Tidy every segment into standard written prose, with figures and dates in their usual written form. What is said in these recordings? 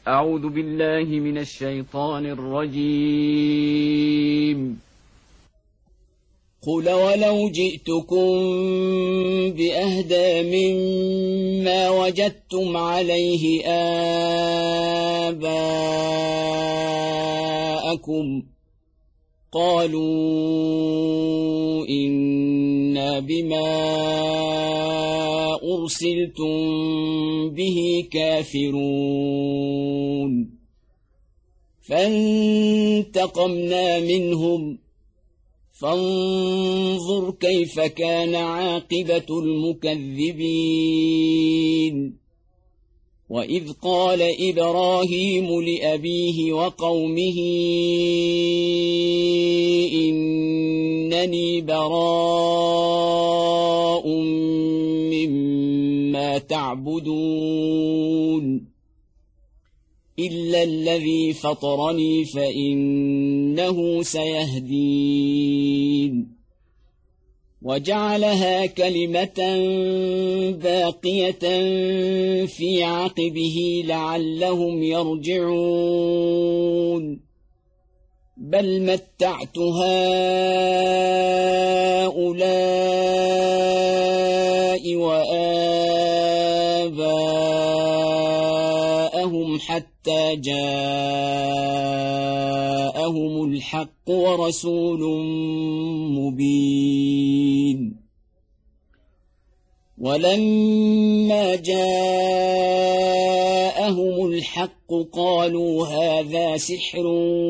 أعوذ بالله من الشيطان الرجيم. قل ولو جئتكم بأهدى مما وجدتم عليه آباءكم قالوا إنا بما أرسلتم به كافرون فانتقمنا منهم فانظر كيف كان عاقبة المكذبين وإذ قال إبراهيم لأبيه وقومه إنني براء مما تعبدون إلا الذي فطرني فإنه سيهدين وجعلها كلمة باقية في عقبه لعلهم يرجعون بل متعت هؤلاء وآباءهم حتى جاءهم الحق ورسول مبين ولما جاءهم الحق قالوا هذا سحر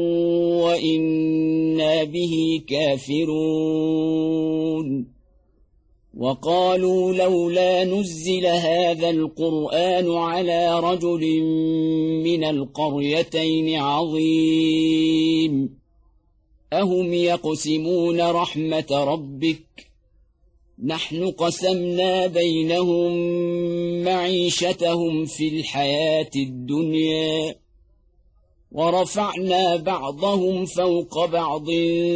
وإنا به كافرون وقالوا لولا نزل هذا القرآن على رجل من القريتين عظيم أهم يقسمون رحمة ربك نحن قسمنا بينهم معيشتهم في الحياة الدنيا ورفعنا بعضهم فوق بعض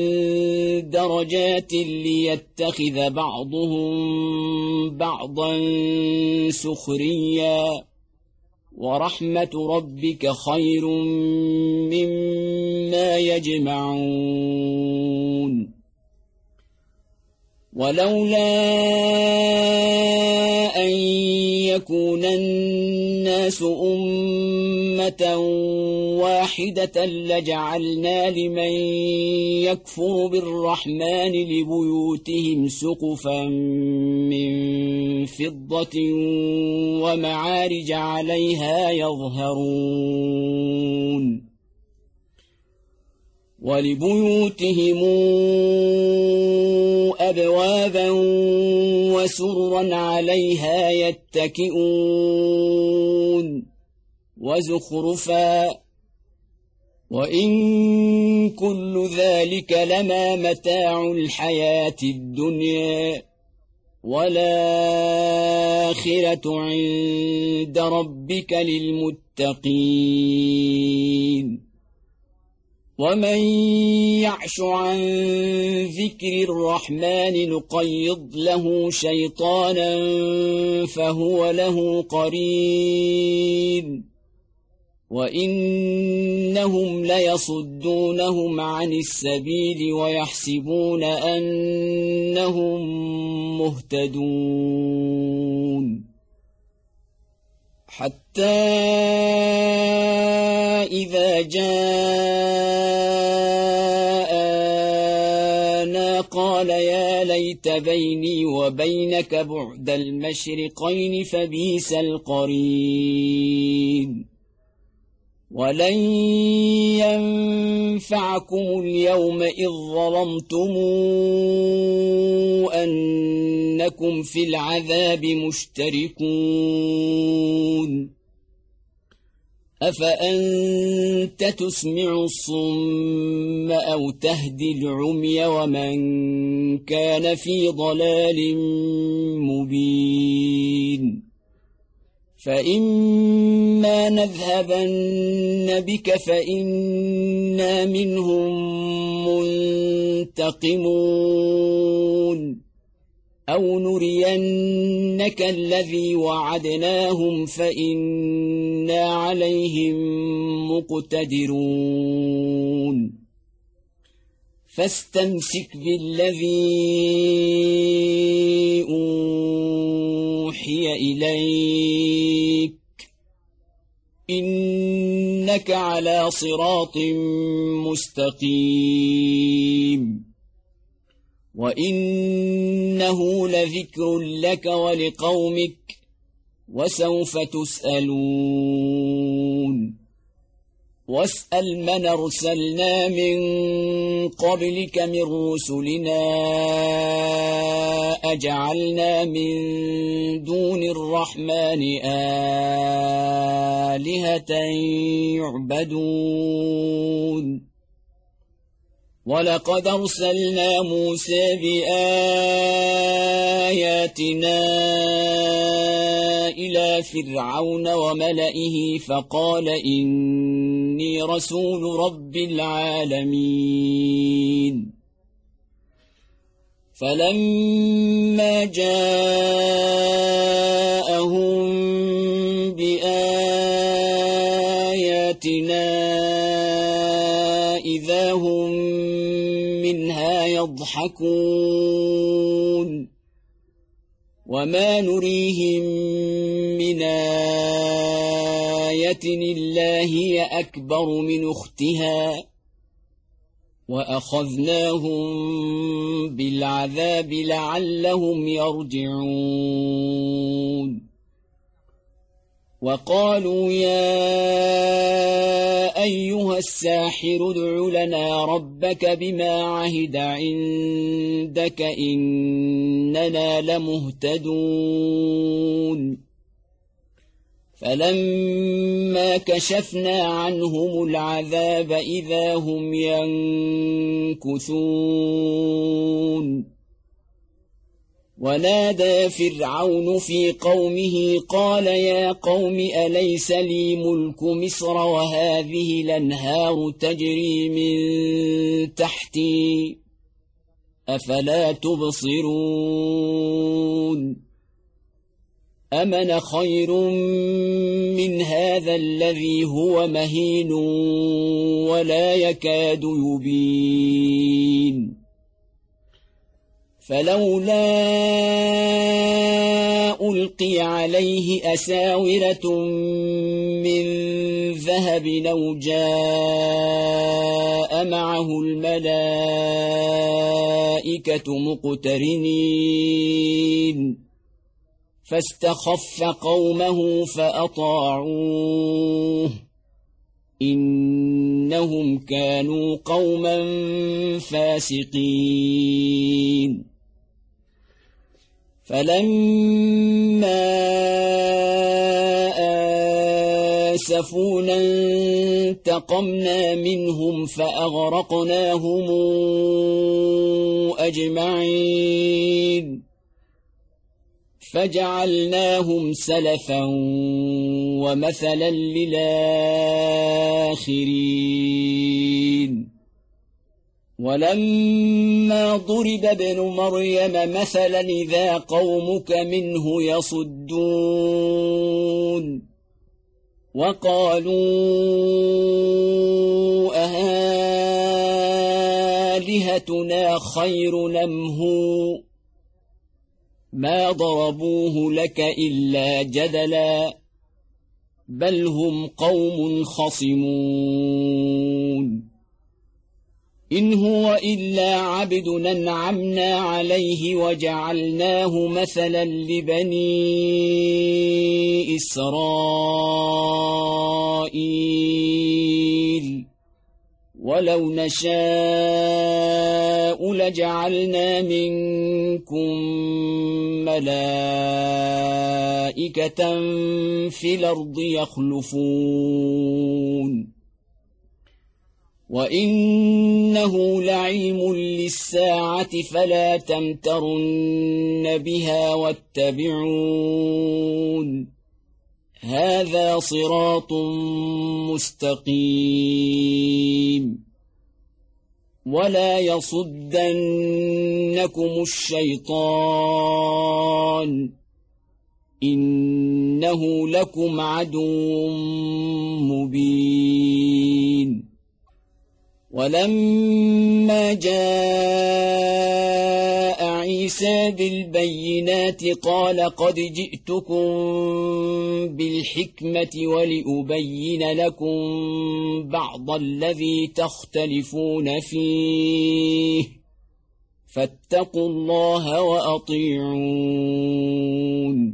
درجات ليتخذ بعضهم بعضا سخريا ورحمة ربك خير مما يجمعون ولولا أن يكون الناس أمة واحدة لجعلنا لمن يكفر بالرحمن لبيوتهم سقفا من فضة ومعارج عليها يظهرون ولبيوتهم أبوابا وسررا عليها يتكئون وزخرفا وإن كل ذلك لما متاع الحياة الدنيا والآخرة عند ربك للمتقين ومن يعش عن ذكر الرحمن نقيض له شيطانا فهو له قرين وإنهم ليصدونهم عن السبيل ويحسبون أنهم مهتدون حتى إذا جاءنا قال يا ليت بيني وبينك بعد المشرقين فبئس القرين ولن ينفعكم اليوم إذ ظلمتم أنكم في العذاب مشتركون أفأنت تسمع الصم أو تهدي العمي ومن كان في ضلال مبين فإما نذهبن بك فإنا منهم منتقمون أو نرينك الذي وعدناهم فإنا عليهم مقتدرون فاستمسك بالذي أوحي إليك إنك على صراط مستقيم وإنه لذكر لك ولقومك وسوف تسألون واسأل من أرسلنا من قبلك من رسلنا أجعلنا من دون الرحمن آلهة يعبدون ولقد أرسلنا موسى بآياتنا إلى فرعون وملئه فقال إني رسول رب العالمين فلما جاءهم بآياتنا إذا هم منها يضحكون وما نريهم من آية إلا هي أكبر من أختها وأخذناهم بالعذاب لعلهم يرجعون وقالوا يا أيها الساحر ادع لنا ربك بما عهد عندك إننا لمهتدون فلما كشفنا عنهم العذاب إذا هم ينكثون ونادى فرعون في قومه قال يا قوم أليس لي ملك مصر وهذه الأنهار تجري من تحتي أفلا تبصرون أمن خير من هذا الذي هو مهين ولا يكاد يبين فلولا ألقي عليه أساورة من ذهب أو جاء معه الملائكة مقترنين فاستخف قومه فأطاعوه إنهم كانوا قوما فاسقين فلما آسفونا انتقمنا منهم فأغرقناهم أجمعين فجعلناهم سلفا ومثلا للآخرين ولما ضرب ابن مريم مثلا إذا قومك منه يصدون وقالوا أآلهتنا خير أم هو ما ضربوه لك إلا جدلا بل هم قوم خصمون إن هو إلا عبد أنعمنا عليه وجعلناه مثلا لبني إسرائيل ولو نشاء لجعلنا منكم ملائكة في الأرض يخلفون وإنه لعلم للساعة فلا تمترن بها واتبعون هذا صراط مستقيم ولا يصدنكم الشيطان إنه لكم عدو مبين ولما جاء عيسى بالبينات قال قد جئتكم بالحكمة ولأبين لكم بعض الذي تختلفون فيه فاتقوا الله وأطيعون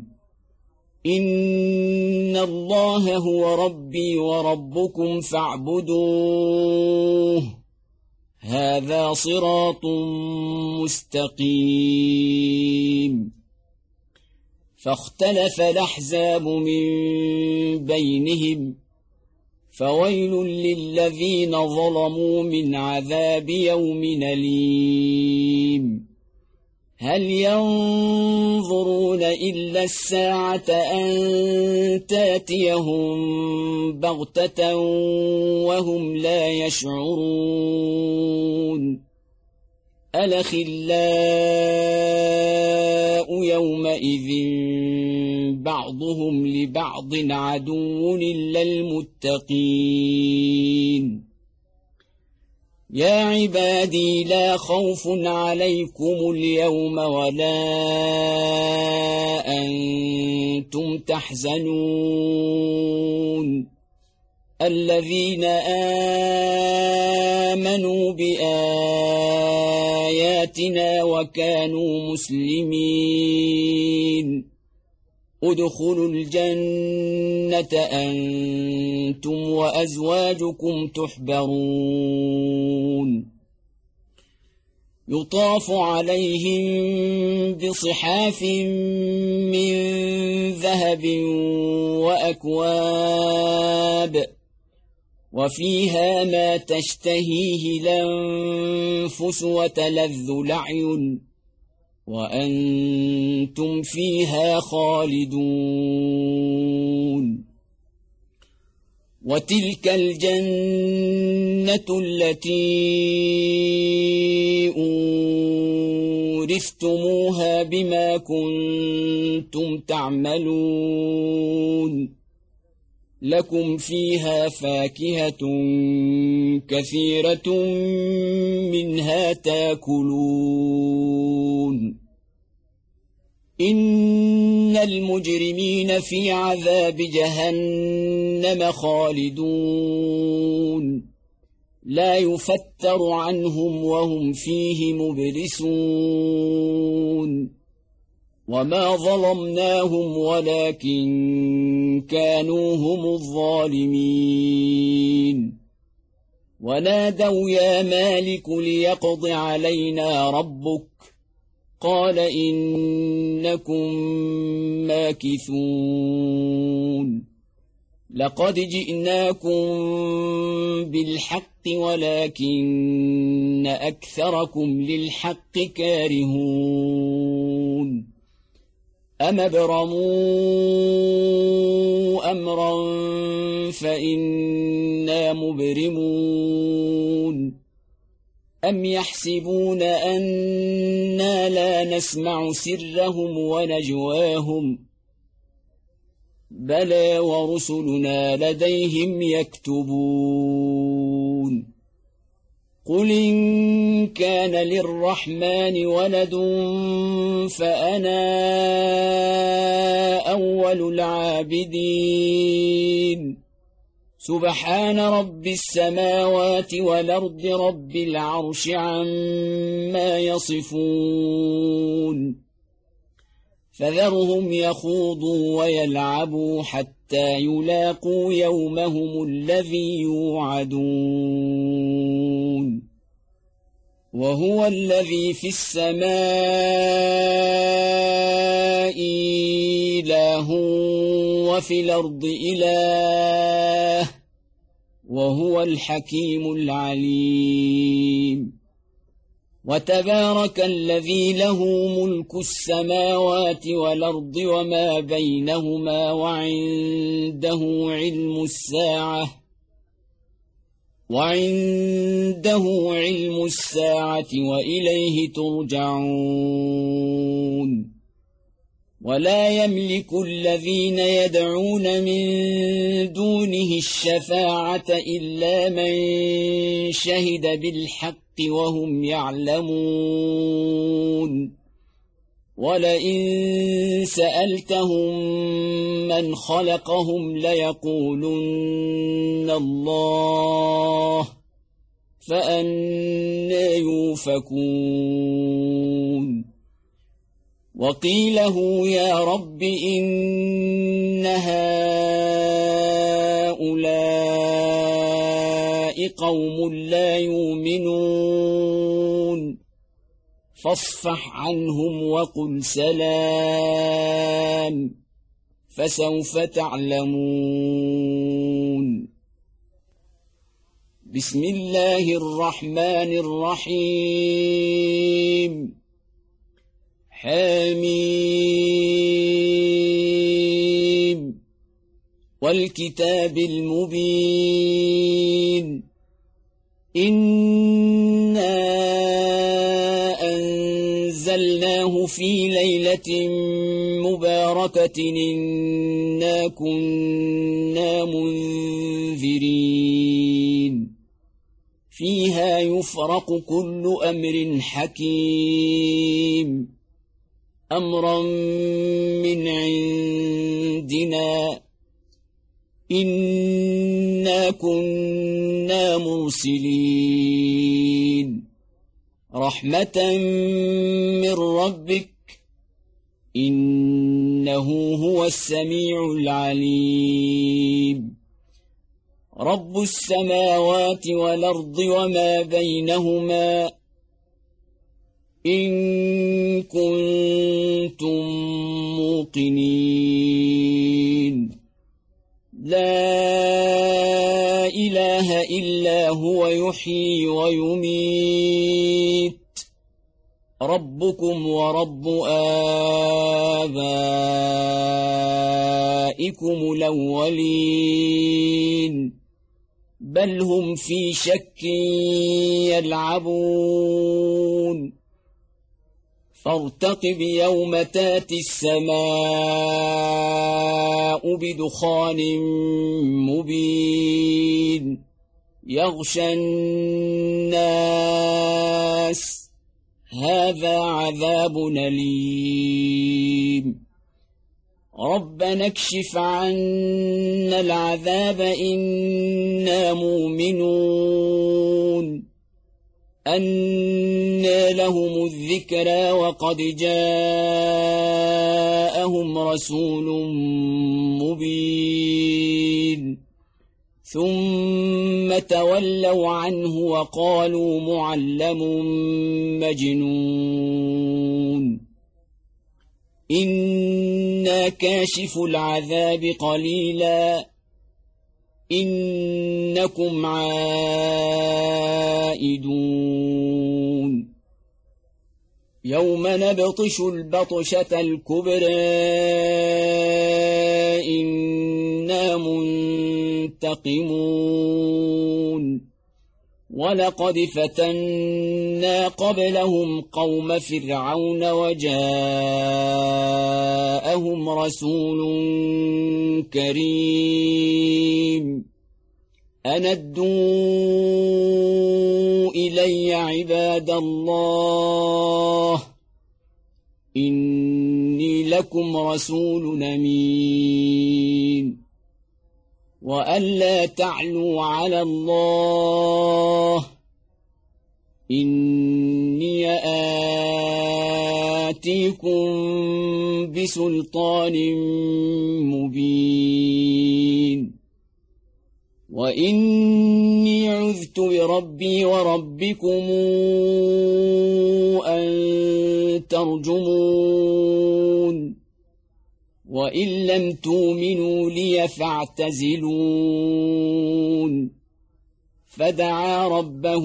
إن الله هو ربي وربكم فاعبدوه هذا صراط مستقيم فاختلف الأحزاب من بينهم فويل للذين ظلموا من عذاب يوم أليم هل ينظرون إلا الساعة أن تاتيهم بغتة وهم لا يشعرون الأخلاء يومئذ بعضهم لبعض عدو إلا المتقين يا عبادي لا خوف عليكم اليوم ولا أنتم تحزنون الذين آمنوا بآياتنا وكانوا مسلمين ادخلوا الجنة أنتم وأزواجكم تحبرون يطاف عليهم بصحاف من ذهب وأكواب وفيها ما تشتهيه الأنفس وتلذ الأعين وأنتم فيها خالدون وتلك الجنة التي أورثتموها بما كنتم تعملون لكم فيها فاكهة كثيرة منها تاكلون إن المجرمين في عذاب جهنم خالدون لا يفتر عنهم وهم فيه مبلسون وما ظلمناهم ولكن كانوا هم الظالمين ونادوا يا مالك ليقض علينا ربك قال إنكم ماكثون لقد جئناكم بالحق ولكن أكثركم للحق كارهون أم ابرموا أمرا فإنا مبرمون أم يحسبون أنا لا نسمع سرهم ونجواهم بلى ورسلنا لديهم يكتبون قل إن كان للرحمن ولد فأنا أول العابدين سبحان رب السماوات والأرض رب العرش عما يصفون فذرهم يخوضوا ويلعبوا حتى يلاقوا يومهم الذي يوعدون وهو الذي في السماء إله وفي الأرض إله وهو الحكيم العليم وتبارك الذي له ملك السماوات والأرض وما بينهما وعنده علم الساعة وعنده علم الساعة وإليه ترجعون ولا يملك الذين يدعون من دونه الشفاعة إلا من شهد بالحق وهم يعلمون ولئن سألتهم من خلقهم ليقولن الله فأنى يؤفكون وقيله يا رب إن هؤلاء قوم لا يؤمنون فاصفح عنهم وقل سلام فسوف تعلمون بسم الله الرحمن الرحيم حميم والكتاب المبين إنا أنزلناه في ليلة مباركة إنا كنا منذرين فيها يفرق كل أمر حكيم أمرا من عندنا إنا كنا مرسلين رحمة من ربك إنه هو السميع العليم رب السماوات والأرض وما بينهما إن كنتم موقنين لا إله إلا هو يحيي ويميت ربكم ورب آبائكم الأولين بل هم في شك يلعبون فارتقب يوم تاتي السماء بدخان مبين يغشى الناس هذا عذاب أليم ربنا اكشف عنا العذاب إنا مؤمنون أنى لهم الذكرى وقد جاءهم رسول مبين ثم تولوا عنه وقالوا معلم مجنون إنا كاشف العذاب قليلا إنكم عائدون يوم نبطش البطشة الكبرى إنا منتقمون ولقد فتنا قبلهم قوم فرعون وجاءهم رسول كريم أن ادوا إلي عباد الله إني لكم رسول أمين وألا تعلوا على الله إني آتيكم بسلطان مبين وإني عذت بربي وربكم أن ترجمون وإن لم تؤمنوا لي فاعتزلون فدعا ربه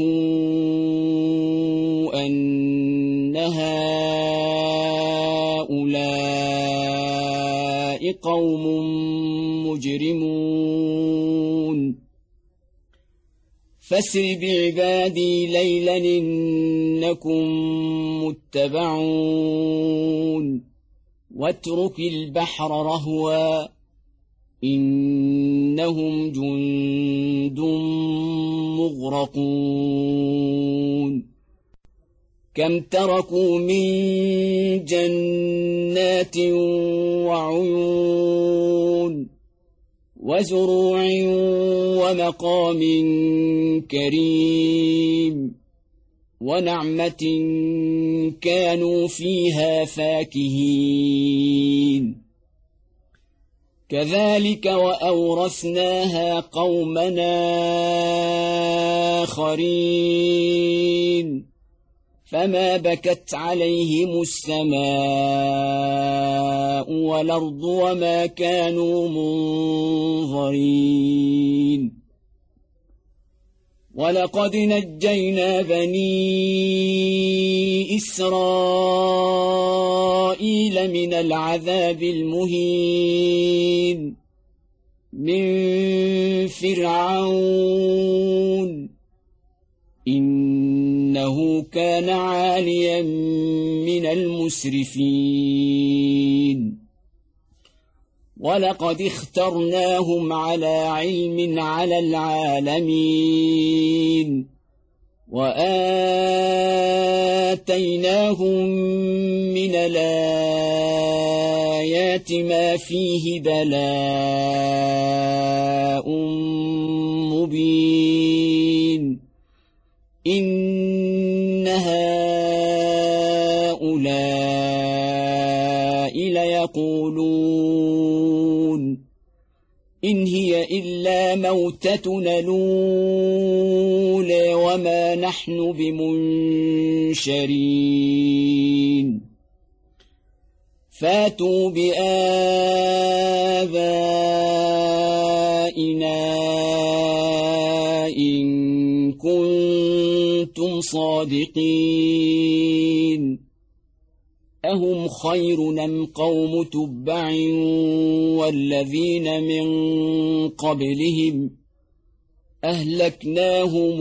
أن هؤلاء قوم مجرمون فاسر بعبادي ليلا إنكم متبعون واترك البحر رهوا إنهم جند مغرقون كم تركوا من جنات وعيون وزروع ومقام كريم ونعمة كانوا فيها فاكهين كذلك وأورثناها قومنا آخرين فما بكت عليهم السماء والأرض وما كانوا منظرين ولقد نجينا بني إسرائيل من العذاب المهين من فرعون إنه كان عاليا من المسرفين ولقد اخترناهم على علم على العالمين وآتيناهم من الآيات ما فيه بلاء مبين إن هؤلاء ليقولون إن هي إلا موتتنا الأولى وما نحن بمنشرين فاتوا بآبائنا إن كنتم صادقين أهم خير أم قوم تبع والذين من قبلهم أهلكناهم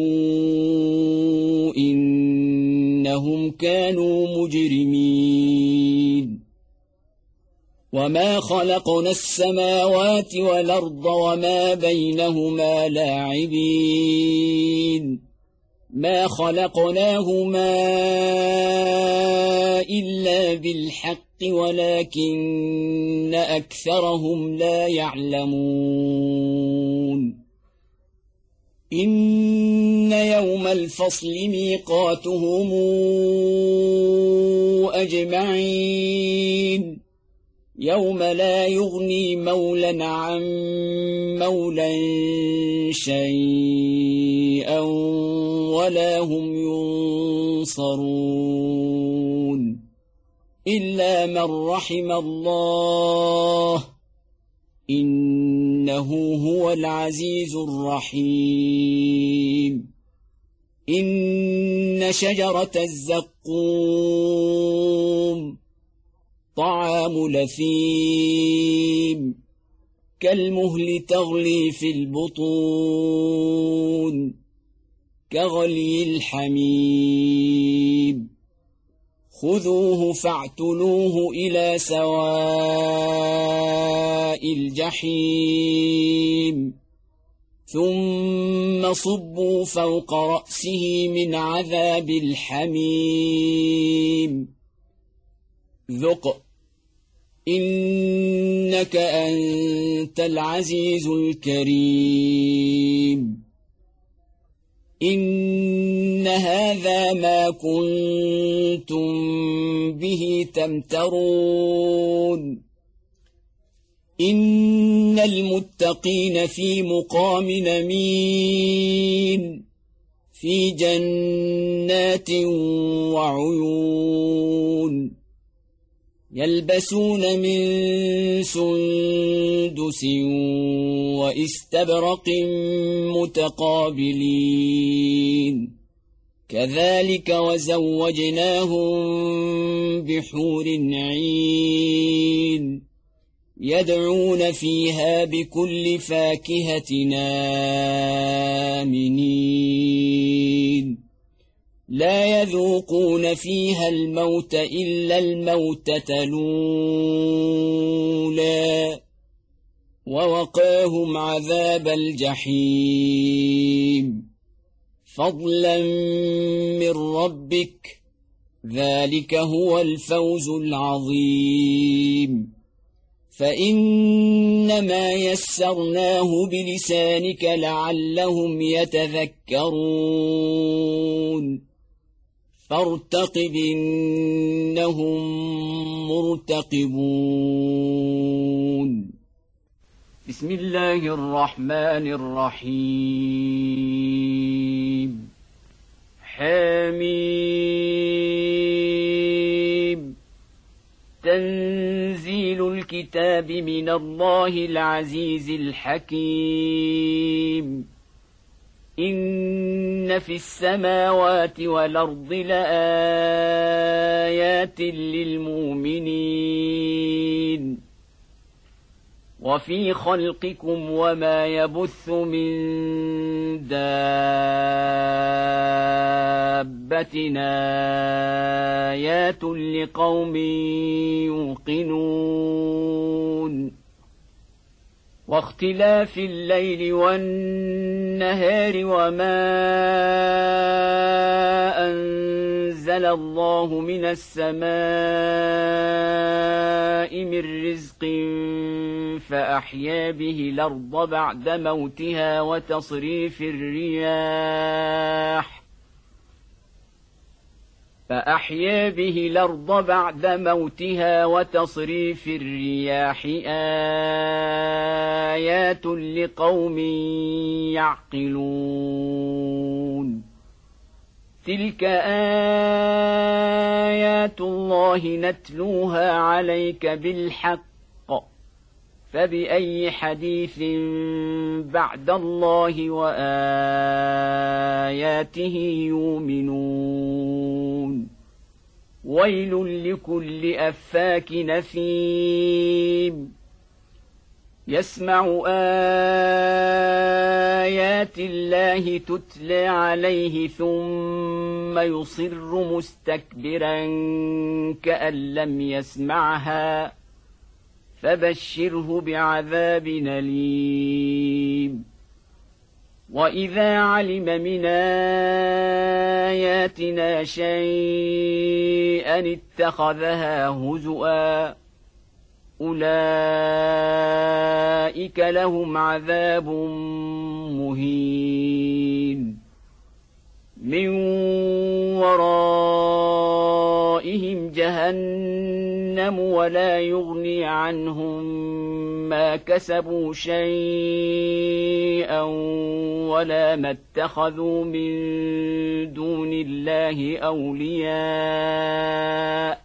إنهم كانوا مجرمين وما خلقنا السماوات والأرض وما بينهما لاعبين ما خلقناهما إلا بالحق ولكن أكثرهم لا يعلمون إن يوم الفصل ميقاتهم أجمعين يوم لا يغني مولا عن مولا شيئا ولا هم ينصرون إلا من رحم الله إنه هو العزيز الرحيم إن شجرة الزقوم طعام لثيم كالمهل تغلي في البطون كغلي الحميم خذوه فاعتلوه إلى سواء الجحيم ثم صبوا فوق رأسه من عذاب الحميم ذق إنك أنت العزيز الكريم إن هذا ما كنتم به تمترون إن المتقين في مقام أمين في جنات وعيون يلبسون من سندس واستبرق متقابلين كذلك وزوجناهم بحور عين يدعون فيها بكل فاكهة آمنين لا يذوقون فيها الموت إلا الموتة الأولى ووقاهم عذاب الجحيم فضلا من ربك ذلك هو الفوز العظيم فإنما يسرناه بلسانك لعلهم يتذكرون فارتقب إنهم مرتقبون بسم الله الرحمن الرحيم حميم تنزيل الكتاب من الله العزيز الحكيم إن في السماوات والأرض لآيات للمؤمنين وفي خلقكم وما يبث من دابة آيات لقوم يوقنون واختلاف الليل والنهار وما أنزل الله من السماء من رزق فأحيا به الأرض بعد موتها وتصريف الرياح آيات لقوم يعقلون تلك آيات الله نتلوها عليك بالحق فبأي حديث بعد الله وآياته يؤمنون ويل لكل أفاك نثيم يسمع آيات الله تتلى عليه ثم يصر مستكبرا كأن لم يسمعها فبشره بعذاب أليم وإذا علم من آياتنا شيئا اتخذها هزؤا أولئك لهم عذاب مهين من ورائهم جهنم ولا يغني عنهم ما كسبوا شيئا ولا ما اتخذوا من دون الله أولياء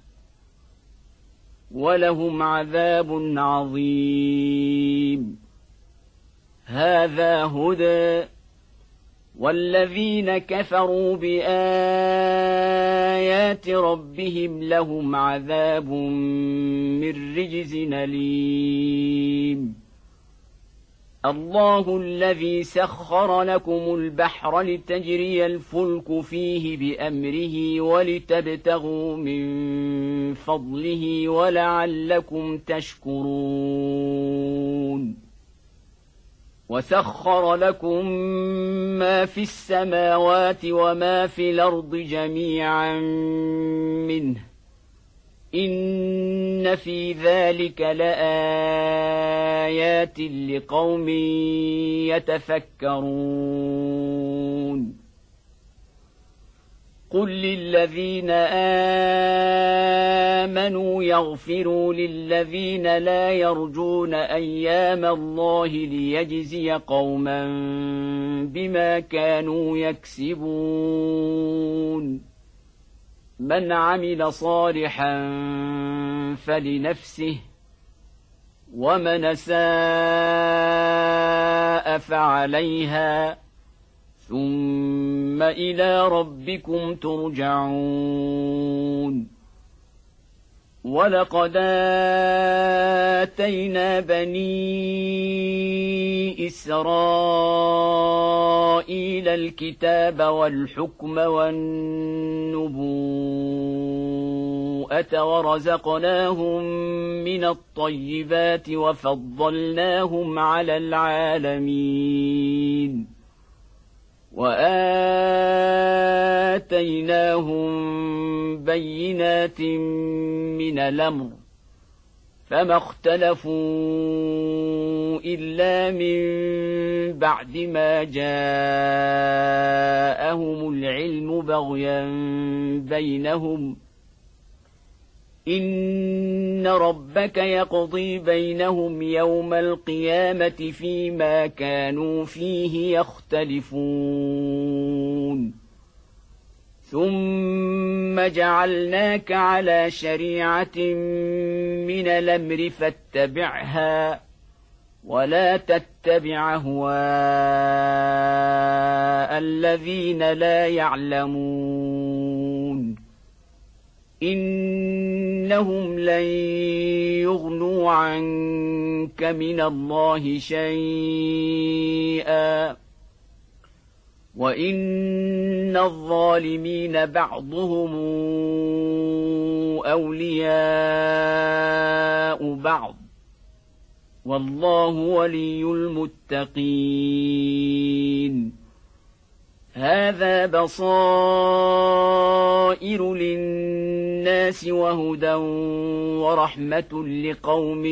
ولهم عذاب عظيم هذا هدى والذين كفروا بآيات ربهم لهم عذاب من رجز أليم الله الذي سخر لكم البحر لتجري الفلك فيه بأمره ولتبتغوا من فضله ولعلكم تشكرون وسخر لكم ما في السماوات وما في الأرض جميعا منه إن في ذلك لآيات لقوم يتفكرون قل للذين آمنوا يغفروا للذين لا يرجون أيام الله ليجزي قوما بما كانوا يكسبون من عمل صالحا فلنفسه ومن أساء فعليها ثم إلى ربكم ترجعون ولقد آتينا بني إسرائيل أنزل الكتاب والحكم والنبوءة ورزقناهم من الطيبات وفضلناهم على العالمين وآتيناهم بينات من الأمر فما اختلفوا إلا من بعد ما جاءهم العلم بغيا بينهم إن ربك يقضي بينهم يوم القيامة فيما كانوا فيه يختلفون ثم جعلناك على شريعة من الأمر فاتبعها ولا تتبع أهواء الذين لا يعلمون إنهم لن يغنوا عنك من الله شيئا وإن الظالمين بعضهم أولياء بعض والله ولي المتقين هذا بصائر للناس وهدى ورحمة لقوم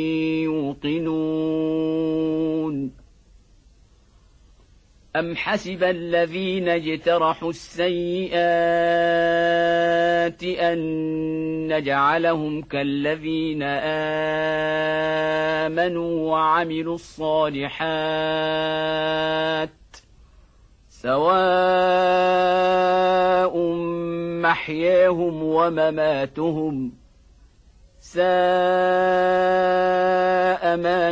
يوقنون أم حسب الذين اجترحوا السيئات أن نجعلهم كالذين آمنوا وعملوا الصالحات سواء محياهم ومماتهم ساء ما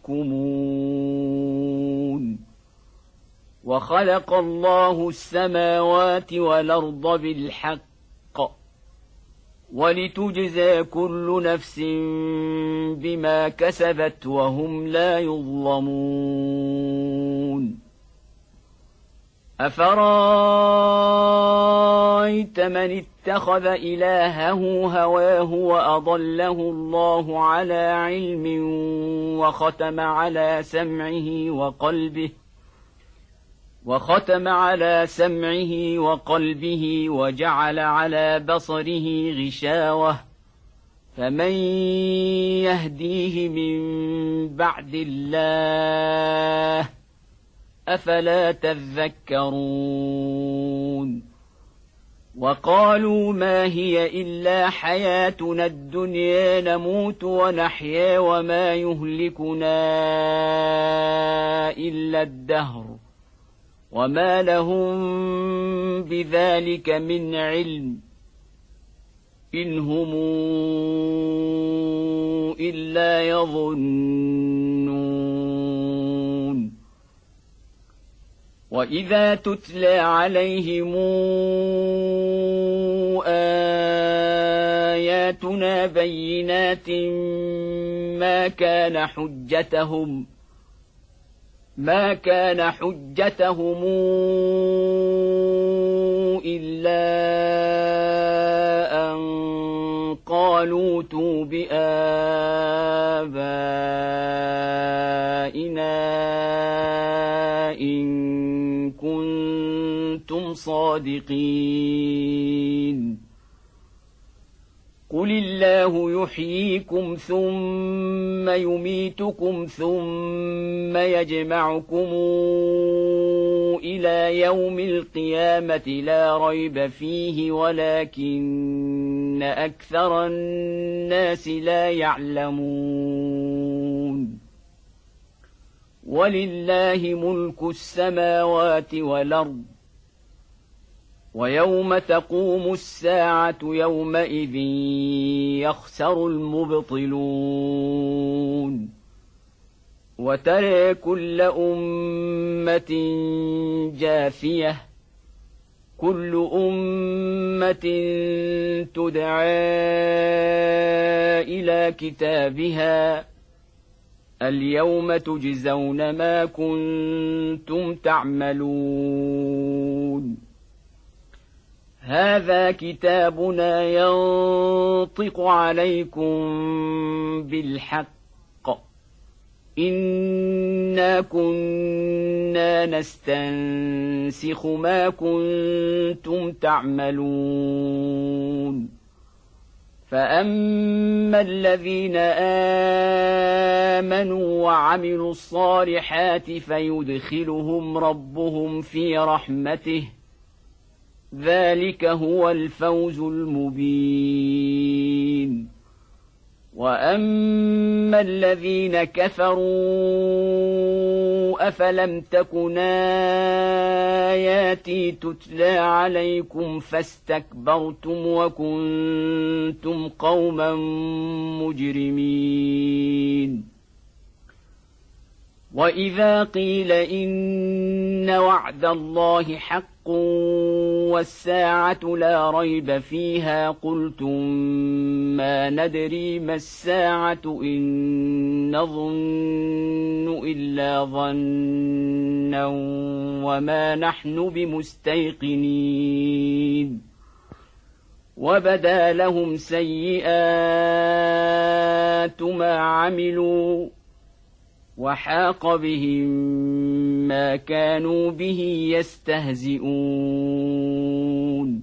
يحكمون وخلق الله السماوات والأرض بالحق ولتجزى كل نفس بما كسبت وهم لا يظلمون أفرأيت من اتخذ إلهه هواه وأضله الله على علم وختم على سمعه وقلبه وجعل على بصره غشاوة فمن يهديه من بعد الله أفلا تذكرون وقالوا ما هي إلا حياتنا الدنيا نموت ونحيا وما يهلكنا إلا الدهر وما لهم بذلك من علم إن هم إلا يظنون وإذا تتلى عليهم آياتنا بينات ما كان حجتهم إلا أن قالوا ائتوا بآبائنا إن كنتم صادقين قل الله يحييكم ثم يميتكم ثم يجمعكم إلى يوم القيامة لا ريب فيه ولكن أكثر الناس لا يعلمون ولله ملك السماوات والأرض ويوم تقوم الساعة يومئذ يخسر المبطلون وترى كل أمة جاثية كل أمة تدعى إلى كتابها اليوم تجزون ما كنتم تعملون هذا كتابنا ينطق عليكم بالحق إنا كنا نستنسخ ما كنتم تعملون فأما الذين آمنوا وعملوا الصالحات فيدخلهم ربهم في رحمته ذلك هو الفوز المبين وأما الذين كفروا أفلم تكن آياتي تتلى عليكم فاستكبرتم وكنتم قوما مجرمين وإذا قيل إن وعد الله حق والساعة لا ريب فيها قلتم ما ندري ما الساعة إن نظن إلا ظنا وما نحن بمستيقنين وبدا لهم سيئات ما عملوا وحاق بهم ما كانوا به يستهزئون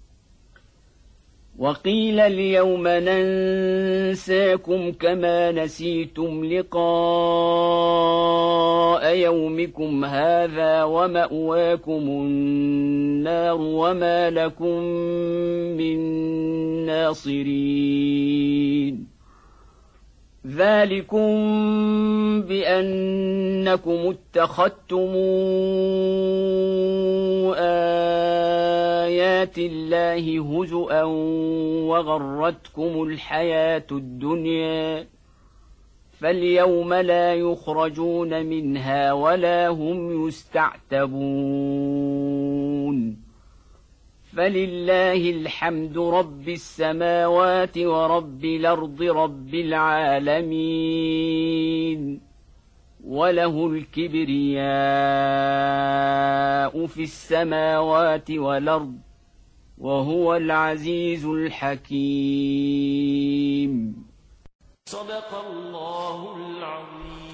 وقيل اليوم ننساكم كما نسيتم لقاء يومكم هذا ومأواكم النار وما لكم من ناصرين ذلكم بأنكم اتخذتم آيات الله هزؤا وغرتكم الحياة الدنيا فاليوم لا يخرجون منها ولا هم يستعتبون فلله الحمد رب السماوات ورب الأرض رب العالمين وله الكبرياء في السماوات والأرض وهو العزيز الحكيم. صدق الله العظيم.